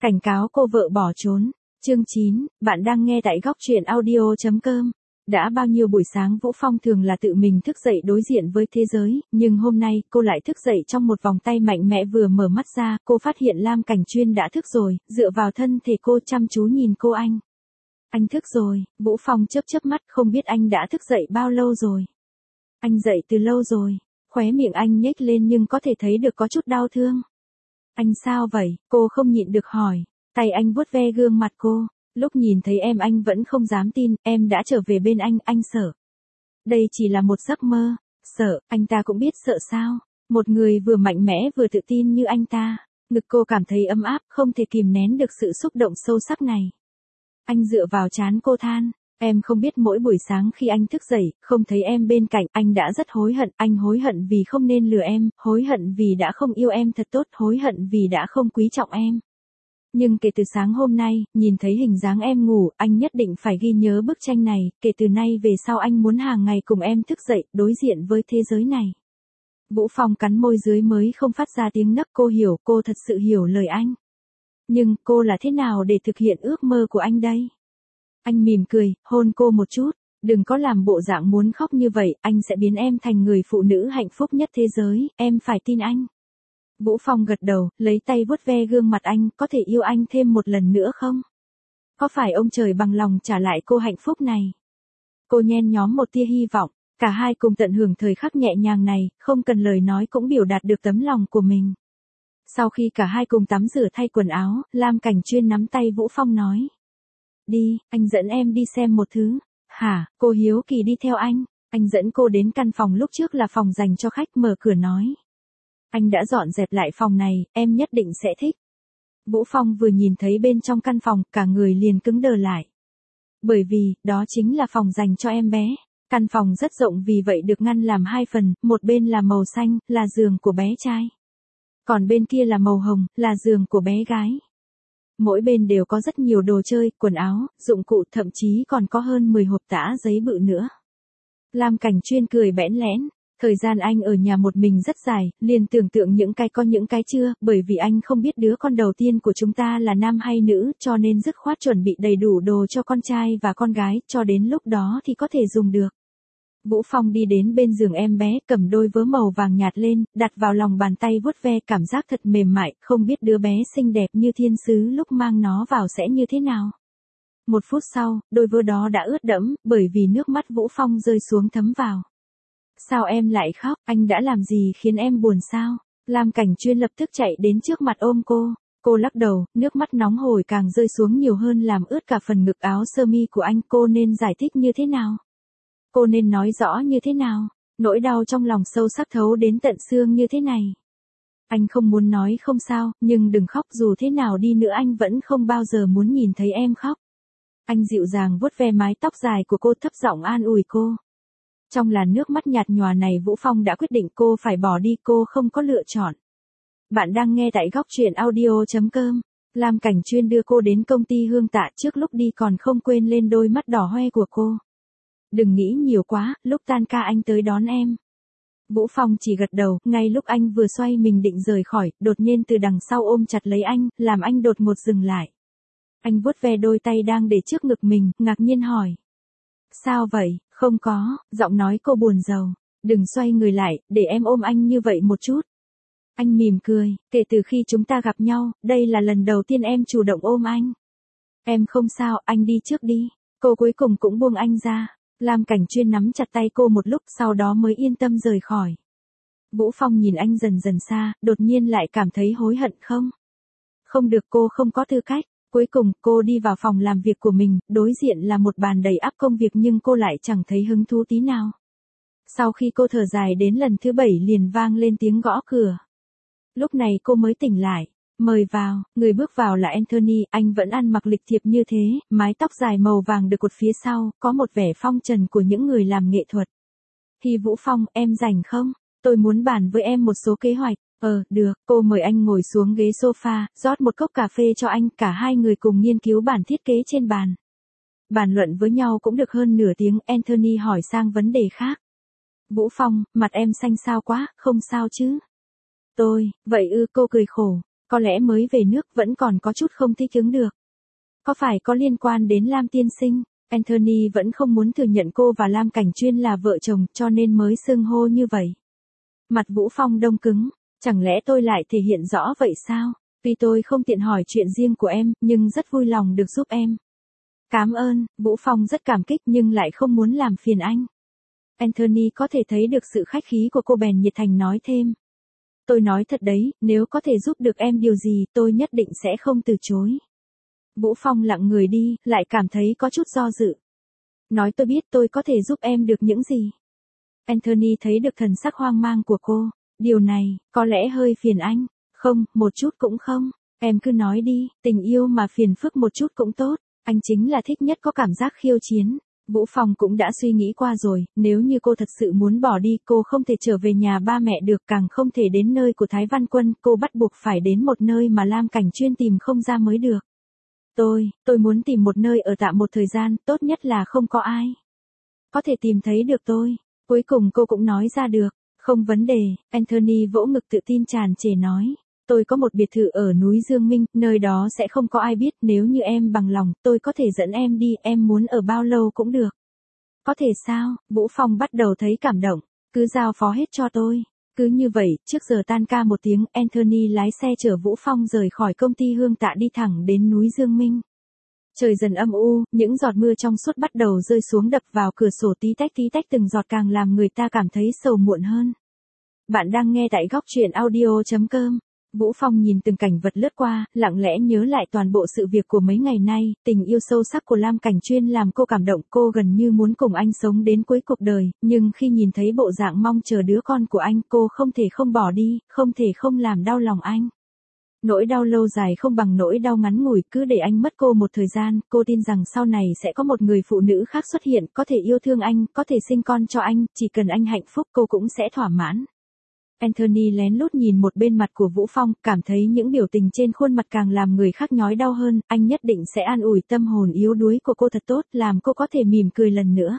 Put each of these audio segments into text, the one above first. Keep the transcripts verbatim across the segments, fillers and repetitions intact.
Cảnh cáo cô vợ bỏ trốn. Chương chín, bạn đang nghe tại góc truyện audio chấm com. Đã bao nhiêu buổi sáng Vũ Phong thường là tự mình thức dậy đối diện với thế giới, nhưng hôm nay cô lại thức dậy trong một vòng tay mạnh mẽ. Vừa mở mắt ra, cô phát hiện Lam Cảnh Chuyên đã thức rồi, dựa vào thân thể cô chăm chú nhìn cô. Anh. Anh thức rồi. Vũ Phong chớp chớp mắt, không biết anh đã thức dậy bao lâu rồi. Anh dậy từ lâu rồi. Khóe miệng anh nhếch lên nhưng có thể thấy được có chút đau thương. Anh sao vậy? Cô không nhịn được hỏi. Tay anh vuốt ve gương mặt cô. Lúc nhìn thấy em anh vẫn không dám tin, em đã trở về bên anh, anh sợ. Đây chỉ là một giấc mơ. Sợ, anh ta cũng biết sợ sao. Một người vừa mạnh mẽ vừa tự tin như anh ta. Ngực cô cảm thấy ấm áp, không thể kìm nén được sự xúc động sâu sắc này. Anh dựa vào trán cô than. Em không biết mỗi buổi sáng khi anh thức dậy, không thấy em bên cạnh, anh đã rất hối hận. Anh hối hận vì không nên lừa em, hối hận vì đã không yêu em thật tốt, hối hận vì đã không quý trọng em. Nhưng kể từ sáng hôm nay, nhìn thấy hình dáng em ngủ, anh nhất định phải ghi nhớ bức tranh này. Kể từ nay về sau anh muốn hàng ngày cùng em thức dậy, đối diện với thế giới này. Vũ Phong cắn môi dưới mới không phát ra tiếng nấc. Cô hiểu, cô thật sự hiểu lời anh. Nhưng cô là thế nào để thực hiện ước mơ của anh đây? Anh mỉm cười, hôn cô một chút. Đừng có làm bộ dạng muốn khóc như vậy, anh sẽ biến em thành người phụ nữ hạnh phúc nhất thế giới, em phải tin anh. Vũ Phong gật đầu, lấy tay vuốt ve gương mặt anh, có thể yêu anh thêm một lần nữa không? Có phải ông trời bằng lòng trả lại cô hạnh phúc này? Cô nhen nhóm một tia hy vọng, cả hai cùng tận hưởng thời khắc nhẹ nhàng này, không cần lời nói cũng biểu đạt được tấm lòng của mình. Sau khi cả hai cùng tắm rửa thay quần áo, Lam Cảnh Chuyên nắm tay Vũ Phong nói. Đi, anh dẫn em đi xem một thứ. Hả? Cô hiếu kỳ đi theo anh. Anh dẫn cô đến căn phòng lúc trước là phòng dành cho khách, mở cửa nói. Anh đã dọn dẹp lại phòng này, em nhất định sẽ thích. Vũ Phong vừa nhìn thấy bên trong căn phòng, cả người liền cứng đờ lại. Bởi vì, đó chính là phòng dành cho em bé. Căn phòng rất rộng vì vậy được ngăn làm hai phần, một bên là màu xanh, là giường của bé trai. Còn bên kia là màu hồng, là giường của bé gái. Mỗi bên đều có rất nhiều đồ chơi, quần áo, dụng cụ, thậm chí còn có hơn mười hộp tã giấy bự nữa. Lam Cảnh Chuyên cười bẽn lẽn. Thời gian anh ở nhà một mình rất dài, liền tưởng tượng những cái có những cái chưa, bởi vì anh không biết đứa con đầu tiên của chúng ta là nam hay nữ, cho nên dứt khoát chuẩn bị đầy đủ đồ cho con trai và con gái, cho đến lúc đó thì có thể dùng được. Vũ Phong đi đến bên giường em bé, cầm đôi vớ màu vàng nhạt lên, đặt vào lòng bàn tay vuốt ve, cảm giác thật mềm mại, không biết đứa bé xinh đẹp như thiên sứ lúc mang nó vào sẽ như thế nào. Một phút sau, đôi vớ đó đã ướt đẫm, bởi vì nước mắt Vũ Phong rơi xuống thấm vào. Sao em lại khóc, anh đã làm gì khiến em buồn sao? Lam Cảnh Chuyên lập tức chạy đến trước mặt ôm cô. Cô lắc đầu, nước mắt nóng hổi càng rơi xuống nhiều hơn làm ướt cả phần ngực áo sơ mi của anh. Cô nên giải thích như thế nào? Cô nên nói rõ như thế nào? Nỗi đau trong lòng sâu sắc thấu đến tận xương như thế này. Anh không muốn nói không sao, nhưng đừng khóc, dù thế nào đi nữa anh vẫn không bao giờ muốn nhìn thấy em khóc. Anh dịu dàng vuốt ve mái tóc dài của cô, thấp giọng an ủi cô. Trong làn nước mắt nhạt nhòa này Vũ Phong đã quyết định cô phải bỏ đi, cô không có lựa chọn. Bạn đang nghe tại góc truyện audio chấm com. Lam Cảnh Chuyên đưa cô đến công ty Hương Tạ, trước lúc đi còn không quên lên đôi mắt đỏ hoe của cô. Đừng nghĩ nhiều quá, lúc tan ca anh tới đón em. Vũ Phong chỉ gật đầu, ngay lúc anh vừa xoay mình định rời khỏi, đột nhiên từ đằng sau ôm chặt lấy anh, làm anh đột ngột dừng lại. Anh vuốt ve đôi tay đang để trước ngực mình, ngạc nhiên hỏi. Sao vậy? Không có, giọng nói cô buồn rầu. Đừng xoay người lại, để em ôm anh như vậy một chút. Anh mỉm cười, kể từ khi chúng ta gặp nhau, đây là lần đầu tiên em chủ động ôm anh. Em không sao, anh đi trước đi. Cô cuối cùng cũng buông anh ra. Lam Cảnh Chuyên nắm chặt tay cô một lúc, sau đó mới yên tâm rời khỏi. Vũ Phong nhìn anh dần dần xa, đột nhiên lại cảm thấy hối hận không? Không được, cô không có tư cách. Cuối cùng, cô đi vào phòng làm việc của mình, đối diện là một bàn đầy ắp công việc nhưng cô lại chẳng thấy hứng thú tí nào. Sau khi cô thở dài đến lần thứ bảy liền vang lên tiếng gõ cửa. Lúc này cô mới tỉnh lại. Mời vào, người bước vào là Anthony, anh vẫn ăn mặc lịch thiệp như thế, mái tóc dài màu vàng được cột phía sau, có một vẻ phong trần của những người làm nghệ thuật. Thì Vũ Phong, em rảnh không? Tôi muốn bàn với em một số kế hoạch. Ờ, được, cô mời anh ngồi xuống ghế sofa, rót một cốc cà phê cho anh, cả hai người cùng nghiên cứu bản thiết kế trên bàn. Bàn luận với nhau cũng được hơn nửa tiếng, Anthony hỏi sang vấn đề khác. Vũ Phong, mặt em xanh xao quá, không sao chứ? Tôi, vậy ư, cô cười khổ. Có lẽ mới về nước vẫn còn có chút không thích ứng được. Có phải có liên quan đến Lam tiên sinh? Anthony vẫn không muốn thừa nhận cô và Lam Cảnh Chuyên là vợ chồng cho nên mới xưng hô như vậy. Mặt Vũ Phong đông cứng, chẳng lẽ tôi lại thể hiện rõ vậy sao? Tuy tôi không tiện hỏi chuyện riêng của em, nhưng rất vui lòng được giúp em. Cảm ơn, Vũ Phong rất cảm kích nhưng lại không muốn làm phiền anh. Anthony có thể thấy được sự khách khí của cô bèn nhiệt thành nói thêm. Tôi nói thật đấy, nếu có thể giúp được em điều gì tôi nhất định sẽ không từ chối. Vũ Phong lặng người đi, lại cảm thấy có chút do dự. Nói tôi biết tôi có thể giúp em được những gì. Anthony thấy được thần sắc hoang mang của cô. Điều này, có lẽ hơi phiền anh. Không, một chút cũng không. Em cứ nói đi, tình yêu mà phiền phức một chút cũng tốt. Anh chính là thích nhất có cảm giác khiêu chiến. Vũ Phong cũng đã suy nghĩ qua rồi, nếu như cô thật sự muốn bỏ đi, cô không thể trở về nhà ba mẹ được, càng không thể đến nơi của Thái Văn Quân, cô bắt buộc phải đến một nơi mà Lam Cảnh Chuyên tìm không ra mới được. Tôi, tôi muốn tìm một nơi ở tạm một thời gian, tốt nhất là không có ai. Có thể tìm thấy được tôi. Cuối cùng cô cũng nói ra được. Không vấn đề, Anthony vỗ ngực tự tin tràn trề nói. Tôi có một biệt thự ở núi Dương Minh, nơi đó sẽ không có ai biết, nếu như em bằng lòng, tôi có thể dẫn em đi, em muốn ở bao lâu cũng được. Có thể sao? Vũ Phong bắt đầu thấy cảm động, cứ giao phó hết cho tôi. Cứ như vậy, trước giờ tan ca một tiếng, Anthony lái xe chở Vũ Phong rời khỏi công ty Hương Tạ đi thẳng đến núi Dương Minh. Trời dần âm u, những giọt mưa trong suốt bắt đầu rơi xuống đập vào cửa sổ tí tách tí tách, từng giọt càng làm người ta cảm thấy sầu muộn hơn. Bạn đang nghe tại góc truyện audio chấm com. Vũ Phong nhìn từng cảnh vật lướt qua, lặng lẽ nhớ lại toàn bộ sự việc của mấy ngày nay, tình yêu sâu sắc của Lam Cảnh Chuyên làm cô cảm động, cô gần như muốn cùng anh sống đến cuối cuộc đời, nhưng khi nhìn thấy bộ dạng mong chờ đứa con của anh, cô không thể không bỏ đi, không thể không làm đau lòng anh. Nỗi đau lâu dài không bằng nỗi đau ngắn ngủi, cứ để anh mất cô một thời gian, cô tin rằng sau này sẽ có một người phụ nữ khác xuất hiện, có thể yêu thương anh, có thể sinh con cho anh, chỉ cần anh hạnh phúc cô cũng sẽ thỏa mãn. Anthony lén lút nhìn một bên mặt của Vũ Phong, cảm thấy những biểu tình trên khuôn mặt càng làm người khác nhói đau hơn, anh nhất định sẽ an ủi tâm hồn yếu đuối của cô thật tốt, làm cô có thể mỉm cười lần nữa.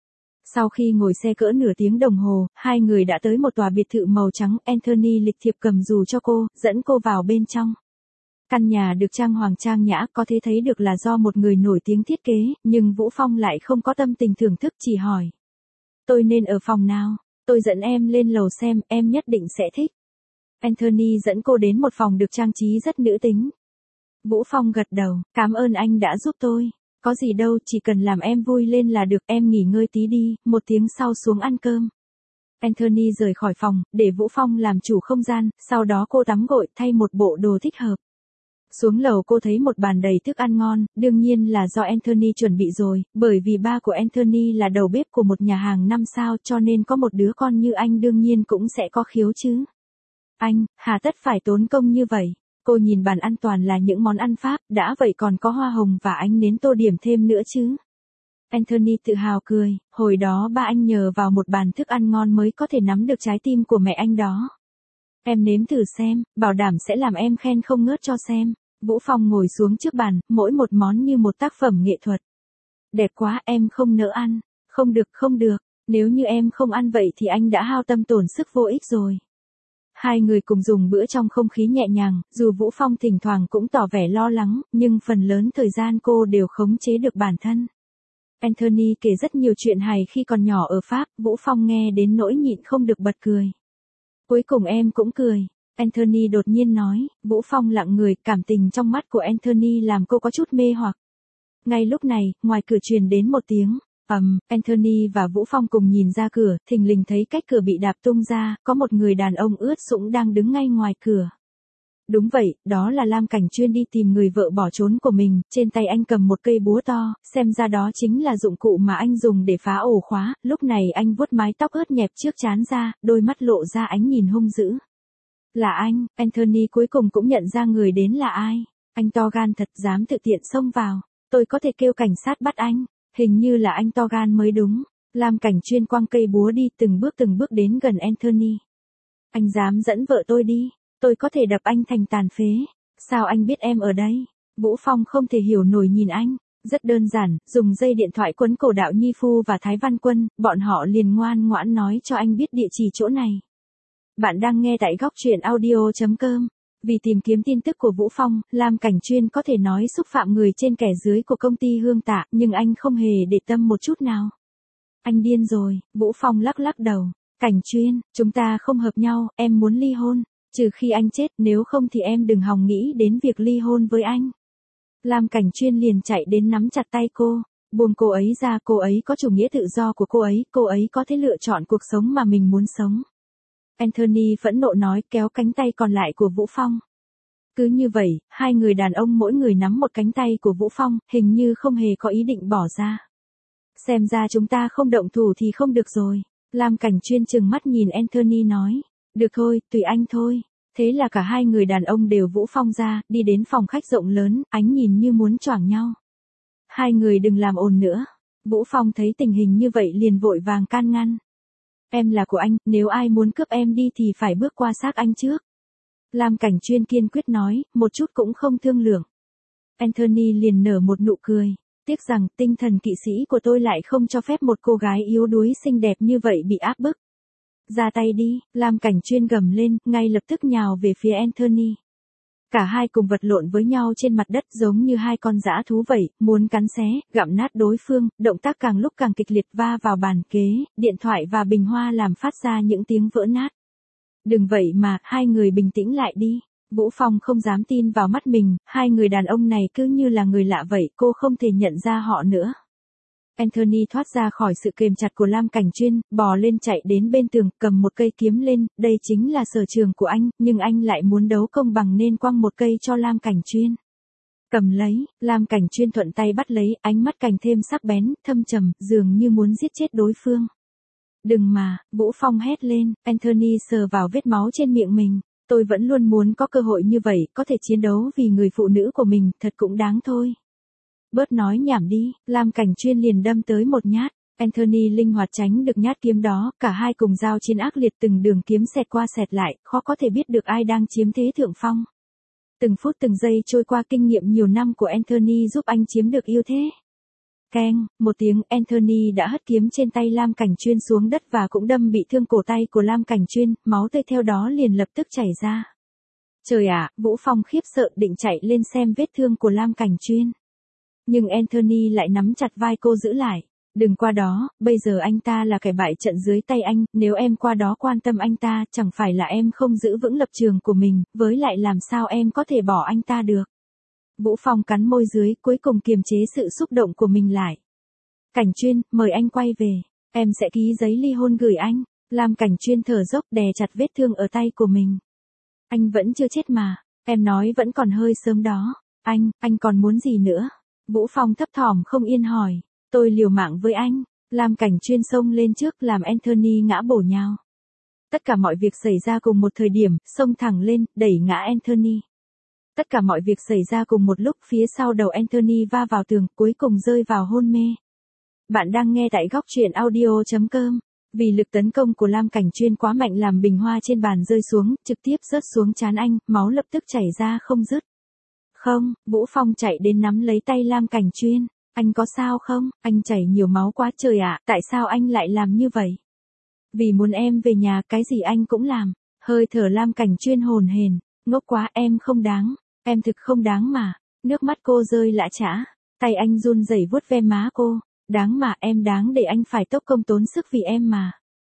Sau khi ngồi xe cỡ nửa tiếng đồng hồ, hai người đã tới một tòa biệt thự màu trắng, Anthony lịch thiệp cầm dù cho cô, dẫn cô vào bên trong. Căn nhà được trang hoàng trang nhã, có thể thấy được là do một người nổi tiếng thiết kế, nhưng Vũ Phong lại không có tâm tình thưởng thức, chỉ hỏi. Tôi nên ở phòng nào? Tôi dẫn em lên lầu xem, em nhất định sẽ thích. Anthony dẫn cô đến một phòng được trang trí rất nữ tính. Vũ Phong gật đầu, cảm ơn anh đã giúp tôi. Có gì đâu, chỉ cần làm em vui lên là được, em nghỉ ngơi tí đi, một tiếng sau xuống ăn cơm. Anthony rời khỏi phòng, để Vũ Phong làm chủ không gian, sau đó cô tắm gội, thay một bộ đồ thích hợp. Xuống lầu cô thấy một bàn đầy thức ăn ngon, đương nhiên là do Anthony chuẩn bị rồi, bởi vì ba của Anthony là đầu bếp của một nhà hàng năm sao cho nên có một đứa con như anh đương nhiên cũng sẽ có khiếu chứ. Anh, hà tất phải tốn công như vậy. Cô nhìn bàn ăn toàn là những món ăn Pháp, đã vậy còn có hoa hồng và ánh nến tô điểm thêm nữa chứ. Anthony tự hào cười, hồi đó ba anh nhờ vào một bàn thức ăn ngon mới có thể nắm được trái tim của mẹ anh đó. Em nếm thử xem, bảo đảm sẽ làm em khen không ngớt cho xem. Vũ Phong ngồi xuống trước bàn, mỗi một món như một tác phẩm nghệ thuật. Đẹp quá, em không nỡ ăn. Không được, không được, nếu như em không ăn vậy thì anh đã hao tâm tổn sức vô ích rồi. Hai người cùng dùng bữa trong không khí nhẹ nhàng, dù Vũ Phong thỉnh thoảng cũng tỏ vẻ lo lắng, nhưng phần lớn thời gian cô đều khống chế được bản thân. Anthony kể rất nhiều chuyện hài khi còn nhỏ ở Pháp, Vũ Phong nghe đến nỗi nhịn không được bật cười. Cuối cùng em cũng cười. Anthony đột nhiên nói, Vũ Phong lặng người, cảm tình trong mắt của Anthony làm cô có chút mê hoặc. Ngay lúc này, ngoài cửa truyền đến một tiếng, ầm, um, Anthony và Vũ Phong cùng nhìn ra cửa, thình lình thấy cách cửa bị đạp tung ra, có một người đàn ông ướt sũng đang đứng ngay ngoài cửa. Đúng vậy, đó là Lam Cảnh Chuyên đi tìm người vợ bỏ trốn của mình, trên tay anh cầm một cây búa to, xem ra đó chính là dụng cụ mà anh dùng để phá ổ khóa, lúc này anh vuốt mái tóc ướt nhẹp trước trán ra, đôi mắt lộ ra ánh nhìn hung dữ. Là anh, Anthony cuối cùng cũng nhận ra người đến là ai. Anh to gan thật, dám tự tiện xông vào. Tôi có thể kêu cảnh sát bắt anh. Hình như là anh to gan mới đúng. Lam Cảnh Chuyên quăng cây búa đi, từng bước từng bước đến gần Anthony. Anh dám dẫn vợ tôi đi. Tôi có thể đập anh thành tàn phế. Sao anh biết em ở đây? Vũ Phong không thể hiểu nổi nhìn anh. Rất đơn giản, dùng dây điện thoại quấn cổ Đạo Nhi Phu và Thái Văn Quân, bọn họ liền ngoan ngoãn nói cho anh biết địa chỉ chỗ này. Bạn đang nghe tại góc truyện audio chấm com. Vì tìm kiếm tin tức của Vũ Phong, Lam Cảnh Chuyên có thể nói xúc phạm người trên kẻ dưới của công ty Hương Tạ, nhưng anh không hề để tâm một chút nào. Anh điên rồi, Vũ Phong lắc lắc đầu. Cảnh Chuyên, chúng ta không hợp nhau, em muốn ly hôn. Trừ khi anh chết, nếu không thì em đừng hòng nghĩ đến việc ly hôn với anh. Lam Cảnh Chuyên liền chạy đến nắm chặt tay cô. Buông cô ấy ra, cô ấy có chủ nghĩa tự do của cô ấy, cô ấy có thể lựa chọn cuộc sống mà mình muốn sống. Anthony phẫn nộ nói, kéo cánh tay còn lại của Vũ Phong. Cứ như vậy, hai người đàn ông mỗi người nắm một cánh tay của Vũ Phong, hình như không hề có ý định bỏ ra. Xem ra chúng ta không động thủ thì không được rồi. Lam Cảnh Chuyên trừng mắt nhìn Anthony nói. Được thôi, tùy anh thôi. Thế là cả hai người đàn ông đều Vũ Phong ra, đi đến phòng khách rộng lớn, ánh nhìn như muốn choảng nhau. Hai người đừng làm ồn nữa. Vũ Phong thấy tình hình như vậy liền vội vàng can ngăn. Em là của anh, nếu ai muốn cướp em đi thì phải bước qua xác anh trước. Lam Cảnh Chuyên kiên quyết nói, một chút cũng không thương lượng. Anthony liền nở một nụ cười. Tiếc rằng tinh thần kỵ sĩ của tôi lại không cho phép một cô gái yếu đuối xinh đẹp như vậy bị áp bức. Ra tay đi, Lam Cảnh Chuyên gầm lên, ngay lập tức nhào về phía Anthony. Cả hai cùng vật lộn với nhau trên mặt đất giống như hai con dã thú vậy, muốn cắn xé, gặm nát đối phương, động tác càng lúc càng kịch liệt va vào bàn kế, điện thoại và bình hoa làm phát ra những tiếng vỡ nát. Đừng vậy mà, hai người bình tĩnh lại đi. Vũ Phong không dám tin vào mắt mình, hai người đàn ông này cứ như là người lạ vậy, cô không thể nhận ra họ nữa. Anthony thoát ra khỏi sự kềm chặt của Lam Cảnh Chuyên, bò lên chạy đến bên tường, cầm một cây kiếm lên, đây chính là sở trường của anh, nhưng anh lại muốn đấu công bằng nên quăng một cây cho Lam Cảnh Chuyên. Cầm lấy, Lam Cảnh Chuyên thuận tay bắt lấy, ánh mắt càng thêm sắc bén, thâm trầm, dường như muốn giết chết đối phương. Đừng mà, Vũ Phong hét lên, Anthony sờ vào vết máu trên miệng mình. Tôi vẫn luôn muốn có cơ hội như vậy, có thể chiến đấu vì người phụ nữ của mình, thật cũng đáng thôi. Bớt nói nhảm đi, Lam Cảnh Chuyên liền đâm tới một nhát. Anthony linh hoạt tránh được nhát kiếm đó, cả hai cùng giao chiến ác liệt, từng đường kiếm xẹt qua xẹt lại, khó có thể biết được ai đang chiếm thế thượng phong. Từng phút từng giây trôi qua, kinh nghiệm nhiều năm của Anthony giúp anh chiếm được ưu thế. Keng, một tiếng, Anthony đã hất kiếm trên tay Lam Cảnh Chuyên xuống đất và cũng đâm bị thương cổ tay của Lam Cảnh Chuyên, máu tươi theo đó liền lập tức chảy ra. Trời ạ, Vũ Phong khiếp sợ định chạy lên xem vết thương của Lam Cảnh Chuyên. Nhưng Anthony lại nắm chặt vai cô giữ lại. Đừng qua đó, bây giờ anh ta là kẻ bại trận dưới tay anh, nếu em qua đó quan tâm anh ta, chẳng phải là em không giữ vững lập trường của mình, với lại làm sao em có thể bỏ anh ta được. Vũ Phong cắn môi dưới, cuối cùng kiềm chế sự xúc động của mình lại. Cảnh Chuyên, mời anh quay về. Em sẽ ký giấy ly hôn gửi anh. Lam Cảnh Chuyên thở dốc đè chặt vết thương ở tay của mình. Anh vẫn chưa chết mà. Em nói vẫn còn hơi sớm đó. Anh, anh còn muốn gì nữa? Vũ Phong thấp thỏm không yên hỏi. Tôi liều mạng với anh. Lam Cảnh Chuyên xông lên trước làm Anthony ngã bổ nhào. Tất cả mọi việc xảy ra cùng một thời điểm, xông thẳng lên, đẩy ngã Anthony. Tất cả mọi việc xảy ra cùng một lúc, phía sau đầu Anthony va vào tường, cuối cùng rơi vào hôn mê. Bạn đang nghe tại góc truyện audio chấm com. Vì lực tấn công của Lam Cảnh Chuyên quá mạnh làm bình hoa trên bàn rơi xuống, trực tiếp rớt xuống trán anh, máu lập tức chảy ra không dứt. Không, Vũ Phong chạy đến nắm lấy tay Lam Cảnh Chuyên. Anh có sao không? Anh chảy nhiều máu quá trời ạ, tại sao anh lại làm như vậy? Vì muốn em về nhà, cái gì anh cũng làm. Hơi thở Lam Cảnh Chuyên hồn hển, ngốc quá, em không đáng. Em thực không đáng mà. Nước mắt cô rơi lã chã. Tay anh run rẩy vuốt ve má cô. Đáng mà, em đáng để anh phải tốc công tốn sức vì em mà.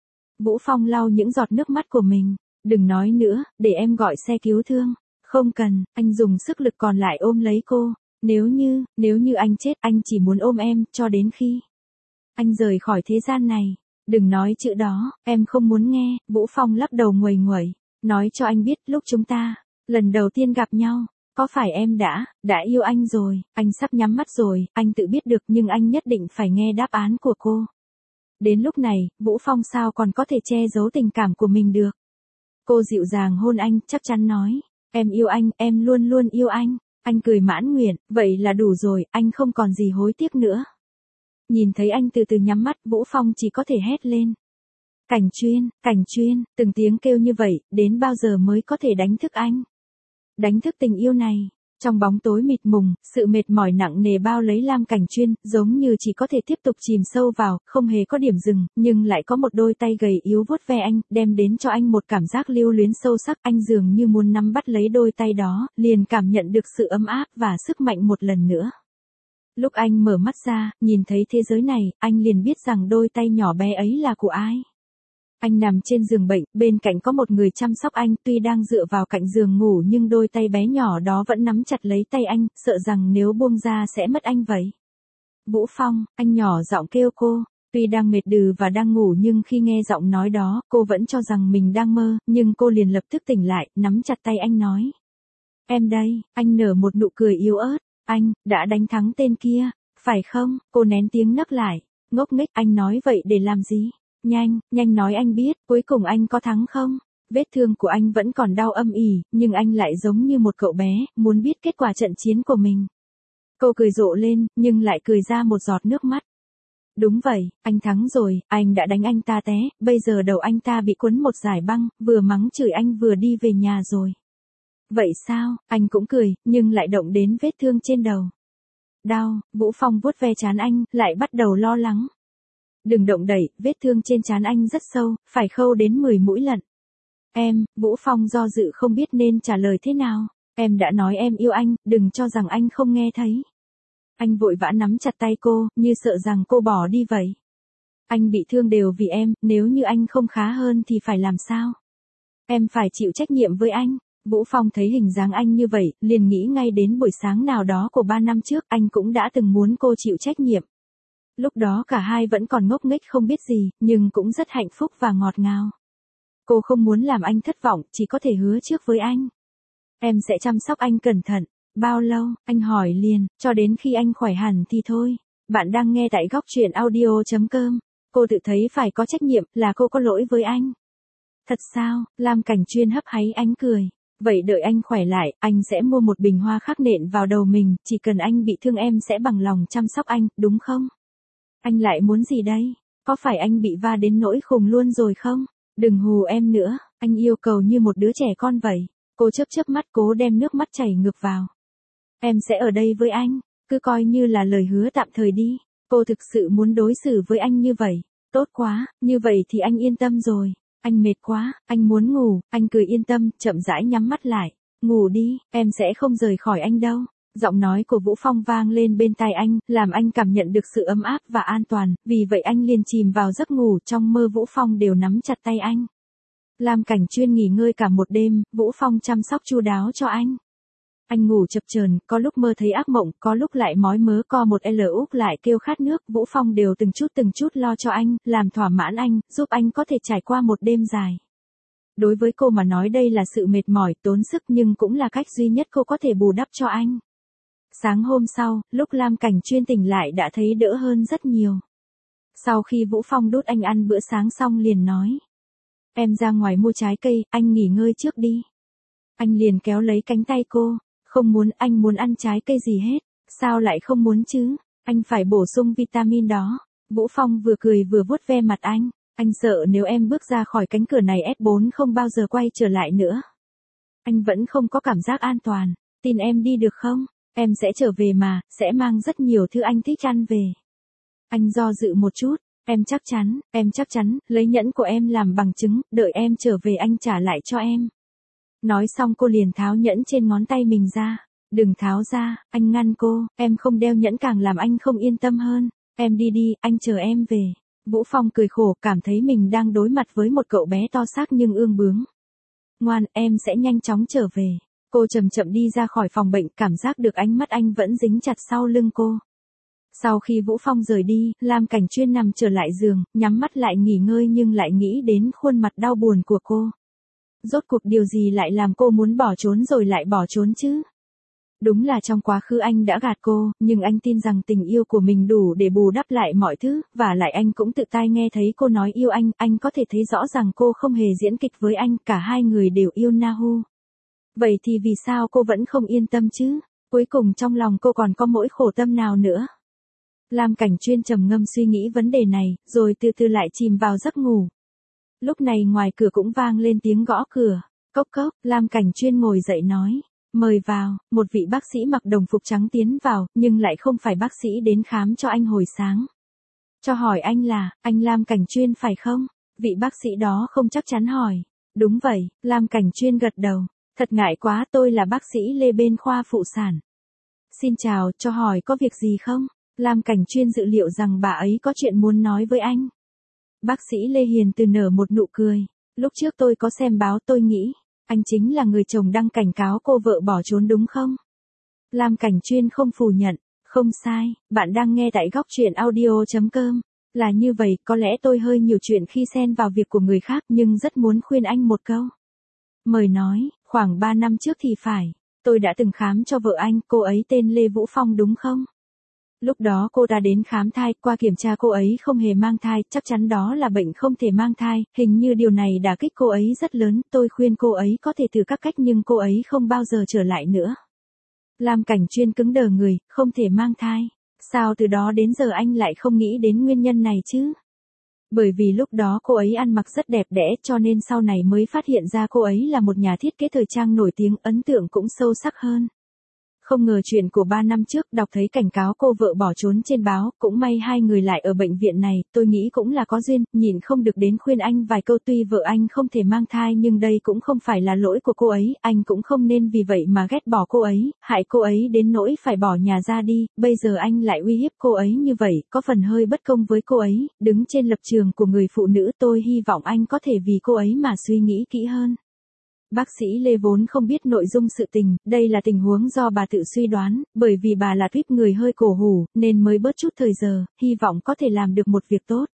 Vũ Phong lau những giọt nước mắt của mình. Đừng nói nữa, để em gọi xe cứu thương. Không cần, anh dùng sức lực còn lại ôm lấy cô. Nếu như, nếu như anh chết, anh chỉ muốn ôm em, cho đến khi anh rời khỏi thế gian này. Đừng nói chữ đó, em không muốn nghe. Vũ Phong lắc đầu nguầy nguẩy. Nói cho anh biết, lúc chúng ta lần đầu tiên gặp nhau, có phải em đã, đã yêu anh rồi, anh sắp nhắm mắt rồi, anh tự biết được nhưng anh nhất định phải nghe đáp án của cô. Đến lúc này, Vũ Phong sao còn có thể che giấu tình cảm của mình được. Cô dịu dàng hôn anh, chắc chắn nói, em yêu anh, em luôn luôn yêu anh. Anh cười mãn nguyện, vậy là đủ rồi, anh không còn gì hối tiếc nữa. Nhìn thấy anh từ từ nhắm mắt, Vũ Phong chỉ có thể hét lên. Cảnh Chuyên, Cảnh Chuyên, từng tiếng kêu như vậy, đến bao giờ mới có thể đánh thức anh? Đánh thức tình yêu này, Trong bóng tối mịt mùng, sự mệt mỏi nặng nề bao lấy Lam Cảnh Chuyên, giống như chỉ có thể tiếp tục chìm sâu vào, không hề có điểm dừng, nhưng lại có một đôi tay gầy yếu vuốt ve anh, đem đến cho anh một cảm giác lưu luyến sâu sắc. Anh dường như muốn nắm bắt lấy đôi tay đó, liền cảm nhận được sự ấm áp và sức mạnh một lần nữa. Lúc anh mở mắt ra, nhìn thấy thế giới này, anh liền biết rằng đôi tay nhỏ bé ấy là của ai. Anh nằm trên giường bệnh, bên cạnh có một người chăm sóc anh, tuy đang dựa vào cạnh giường ngủ nhưng đôi tay bé nhỏ đó vẫn nắm chặt lấy tay anh, sợ rằng nếu buông ra sẽ mất anh vậy. Vũ Phong, anh nhỏ giọng kêu cô, tuy đang mệt đừ và đang ngủ nhưng khi nghe giọng nói đó, cô vẫn cho rằng mình đang mơ, nhưng cô liền lập tức tỉnh lại, nắm chặt tay anh nói. Em đây, anh nở một nụ cười yếu ớt, anh, đã đánh thắng tên kia, phải không? Cô nén tiếng nấc lại, ngốc nghếch, anh nói vậy để làm gì? Nhanh, nhanh nói anh biết, cuối cùng anh có thắng không? Vết thương của anh vẫn còn đau âm ỉ, nhưng anh lại giống như một cậu bé, muốn biết kết quả trận chiến của mình. Cô cười rộ lên, nhưng lại cười ra một giọt nước mắt. Đúng vậy, anh thắng rồi, anh đã đánh anh ta té, bây giờ đầu anh ta bị quấn một dải băng, vừa mắng chửi anh vừa đi về nhà rồi. Vậy sao, anh cũng cười, nhưng lại động đến vết thương trên đầu. Đau, Vũ Phong vuốt ve trán anh, lại bắt đầu lo lắng. Đừng động đẩy, vết thương trên trán anh rất sâu, phải khâu đến mười mũi lận. Em, Vũ Phong do dự không biết nên trả lời thế nào. Em đã nói em yêu anh, đừng cho rằng anh không nghe thấy. Anh vội vã nắm chặt tay cô, như sợ rằng cô bỏ đi vậy. Anh bị thương đều vì em, nếu như anh không khá hơn thì phải làm sao? Em phải chịu trách nhiệm với anh. Vũ Phong thấy hình dáng anh như vậy, liền nghĩ ngay đến buổi sáng nào đó của ba năm trước, anh cũng đã từng muốn cô chịu trách nhiệm. Lúc đó cả hai vẫn còn ngốc nghếch không biết gì, nhưng cũng rất hạnh phúc và ngọt ngào. Cô không muốn làm anh thất vọng, chỉ có thể hứa trước với anh. Em sẽ chăm sóc anh cẩn thận. Bao lâu? Anh hỏi liền, cho đến khi anh khỏe hẳn thì thôi. Bạn đang nghe tại góc truyện audio chấm com. Cô tự thấy phải có trách nhiệm, là cô có lỗi với anh. Thật sao? Lam Cảnh Chuyên hấp háy ánh cười. Vậy đợi anh khỏe lại, anh sẽ mua một bình hoa khắc nện vào đầu mình, chỉ cần anh bị thương em sẽ bằng lòng chăm sóc anh, đúng không? Anh lại muốn gì đây? Có phải anh bị va đến nỗi khùng luôn rồi không? Đừng hù em nữa, anh yêu cầu như một đứa trẻ con vậy. Cô chớp chớp mắt cố đem nước mắt chảy ngược vào. Em sẽ ở đây với anh, cứ coi như là lời hứa tạm thời đi. Cô thực sự muốn đối xử với anh như vậy. Tốt quá, như vậy thì anh yên tâm rồi. Anh mệt quá, anh muốn ngủ, anh cười yên tâm, chậm rãi nhắm mắt lại. Ngủ đi, em sẽ không rời khỏi anh đâu. Giọng nói của Vũ Phong vang lên bên tai anh, làm anh cảm nhận được sự ấm áp và an toàn, vì vậy anh liền chìm vào giấc ngủ, trong mơ Vũ Phong đều nắm chặt tay anh. Lam Cảnh Chuyên nghỉ ngơi cả một đêm, Vũ Phong chăm sóc chu đáo cho anh. Anh ngủ chập chờn, có lúc mơ thấy ác mộng, có lúc lại mói mớ co một L úp lại kêu khát nước, Vũ Phong đều từng chút từng chút lo cho anh, làm thỏa mãn anh, giúp anh có thể trải qua một đêm dài. Đối với cô mà nói đây là sự mệt mỏi, tốn sức nhưng cũng là cách duy nhất cô có thể bù đắp cho anh. Sáng hôm sau, lúc Lam Cảnh Chuyên tỉnh lại đã thấy đỡ hơn rất nhiều. Sau khi Vũ Phong đút anh ăn bữa sáng xong liền nói. Em ra ngoài mua trái cây, anh nghỉ ngơi trước đi. Anh liền kéo lấy cánh tay cô. Không muốn, anh muốn ăn trái cây gì hết. Sao lại không muốn chứ? Anh phải bổ sung vitamin đó. Vũ Phong vừa cười vừa vuốt ve mặt anh. Anh sợ nếu em bước ra khỏi cánh cửa này ép bốn không bao giờ quay trở lại nữa. Anh vẫn không có cảm giác an toàn. Tin em đi được không? Em sẽ trở về mà, sẽ mang rất nhiều thứ anh thích ăn về. Anh do dự một chút. Em chắc chắn, em chắc chắn, lấy nhẫn của em làm bằng chứng, đợi em trở về anh trả lại cho em. Nói xong cô liền tháo nhẫn trên ngón tay mình ra. Đừng tháo ra, anh ngăn cô, em không đeo nhẫn càng làm anh không yên tâm hơn. Em đi đi, anh chờ em về. Vũ Phong cười khổ, cảm thấy mình đang đối mặt với một cậu bé to xác nhưng ương bướng. Ngoan, em sẽ nhanh chóng trở về. Cô chậm chậm đi ra khỏi phòng bệnh, cảm giác được ánh mắt anh vẫn dính chặt sau lưng cô. Sau khi Vũ Phong rời đi, Lam Cảnh Chuyên nằm trở lại giường, nhắm mắt lại nghỉ ngơi nhưng lại nghĩ đến khuôn mặt đau buồn của cô. Rốt cuộc điều gì lại làm cô muốn bỏ trốn rồi lại bỏ trốn chứ? Đúng là trong quá khứ anh đã gạt cô, nhưng anh tin rằng tình yêu của mình đủ để bù đắp lại mọi thứ, và lại anh cũng tự tai nghe thấy cô nói yêu anh, anh có thể thấy rõ rằng cô không hề diễn kịch với anh, cả hai người đều yêu Nahu. Vậy thì vì sao cô vẫn không yên tâm chứ? Cuối cùng trong lòng cô còn có mỗi khổ tâm nào nữa? Lam Cảnh Chuyên trầm ngâm suy nghĩ vấn đề này, rồi từ từ lại chìm vào giấc ngủ. Lúc này ngoài cửa cũng vang lên tiếng gõ cửa. Cốc cốc, Lam Cảnh Chuyên ngồi dậy nói. Mời vào, một vị bác sĩ mặc đồng phục trắng tiến vào, nhưng lại không phải bác sĩ đến khám cho anh hồi sáng. Cho hỏi anh là, anh Lam Cảnh Chuyên phải không? Vị bác sĩ đó không chắc chắn hỏi. Đúng vậy, Lam Cảnh Chuyên gật đầu. Thật ngại quá, tôi là bác sĩ Lê bên khoa phụ sản. Xin chào, cho hỏi có việc gì không? Lam Cảnh Chuyên dự liệu rằng bà ấy có chuyện muốn nói với anh. Bác sĩ Lê hiền từ nở một nụ cười. Lúc trước tôi có xem báo, tôi nghĩ, anh chính là người chồng đăng cảnh cáo cô vợ bỏ trốn đúng không? Lam Cảnh Chuyên không phủ nhận. Không sai, bạn đang nghe tại góc truyện audio chấm com. Là như vậy, có lẽ tôi hơi nhiều chuyện khi xen vào việc của người khác nhưng rất muốn khuyên anh một câu. Mời nói, khoảng ba năm trước thì phải, tôi đã từng khám cho vợ anh, cô ấy tên Lê Vũ Phong đúng không? Lúc đó cô ta đến khám thai, qua kiểm tra cô ấy không hề mang thai, chắc chắn đó là bệnh không thể mang thai, hình như điều này đả kích cô ấy rất lớn, tôi khuyên cô ấy có thể thử các cách nhưng cô ấy không bao giờ trở lại nữa. Lam Cảnh Chuyên cứng đờ người, không thể mang thai. Sao từ đó đến giờ anh lại không nghĩ đến nguyên nhân này chứ? Bởi vì lúc đó cô ấy ăn mặc rất đẹp đẽ cho nên sau này mới phát hiện ra cô ấy là một nhà thiết kế thời trang nổi tiếng, ấn tượng cũng sâu sắc hơn. Không ngờ chuyện của ba năm trước đọc thấy cảnh cáo cô vợ bỏ trốn trên báo, cũng may hai người lại ở bệnh viện này, tôi nghĩ cũng là có duyên, nhịn không được đến khuyên anh vài câu. Tuy vợ anh không thể mang thai nhưng đây cũng không phải là lỗi của cô ấy, anh cũng không nên vì vậy mà ghét bỏ cô ấy, hại cô ấy đến nỗi phải bỏ nhà ra đi, bây giờ anh lại uy hiếp cô ấy như vậy, có phần hơi bất công với cô ấy, đứng trên lập trường của người phụ nữ tôi hy vọng anh có thể vì cô ấy mà suy nghĩ kỹ hơn. Bác sĩ Lê vốn không biết nội dung sự tình, đây là tình huống do bà tự suy đoán, bởi vì bà là tuyếp người hơi cổ hủ, nên mới bớt chút thời giờ, hy vọng có thể làm được một việc tốt.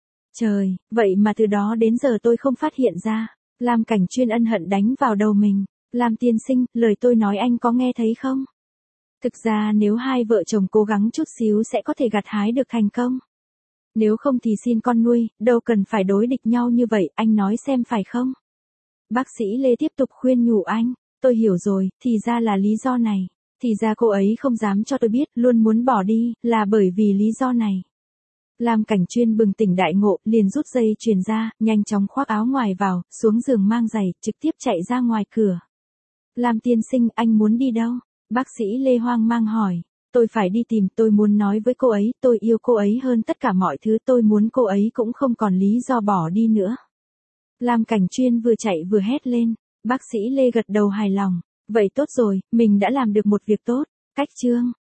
Trời, vậy mà từ đó đến giờ tôi không phát hiện ra. Lam Cảnh Chuyên ân hận đánh vào đầu mình. Lam tiên sinh, lời tôi nói anh có nghe thấy không? Thực ra nếu hai vợ chồng cố gắng chút xíu sẽ có thể gặt hái được thành công. Nếu không thì xin con nuôi, đâu cần phải đối địch nhau như vậy, anh nói xem phải không? Bác sĩ Lê tiếp tục khuyên nhủ anh, tôi hiểu rồi, thì ra là lý do này. Thì ra cô ấy không dám cho tôi biết, luôn muốn bỏ đi, là bởi vì lý do này. Lam Cảnh Chuyên bừng tỉnh đại ngộ, liền rút dây chuyền ra, nhanh chóng khoác áo ngoài vào, xuống giường mang giày, trực tiếp chạy ra ngoài cửa. Lam tiên sinh, anh muốn đi đâu? Bác sĩ Lê hoang mang hỏi. Tôi phải đi tìm, tôi muốn nói với cô ấy, tôi yêu cô ấy hơn tất cả mọi thứ, tôi muốn cô ấy cũng không còn lý do bỏ đi nữa. Lam Cảnh Chuyên vừa chạy vừa hét lên, bác sĩ Lê gật đầu hài lòng, vậy tốt rồi, mình đã làm được một việc tốt, cách chương.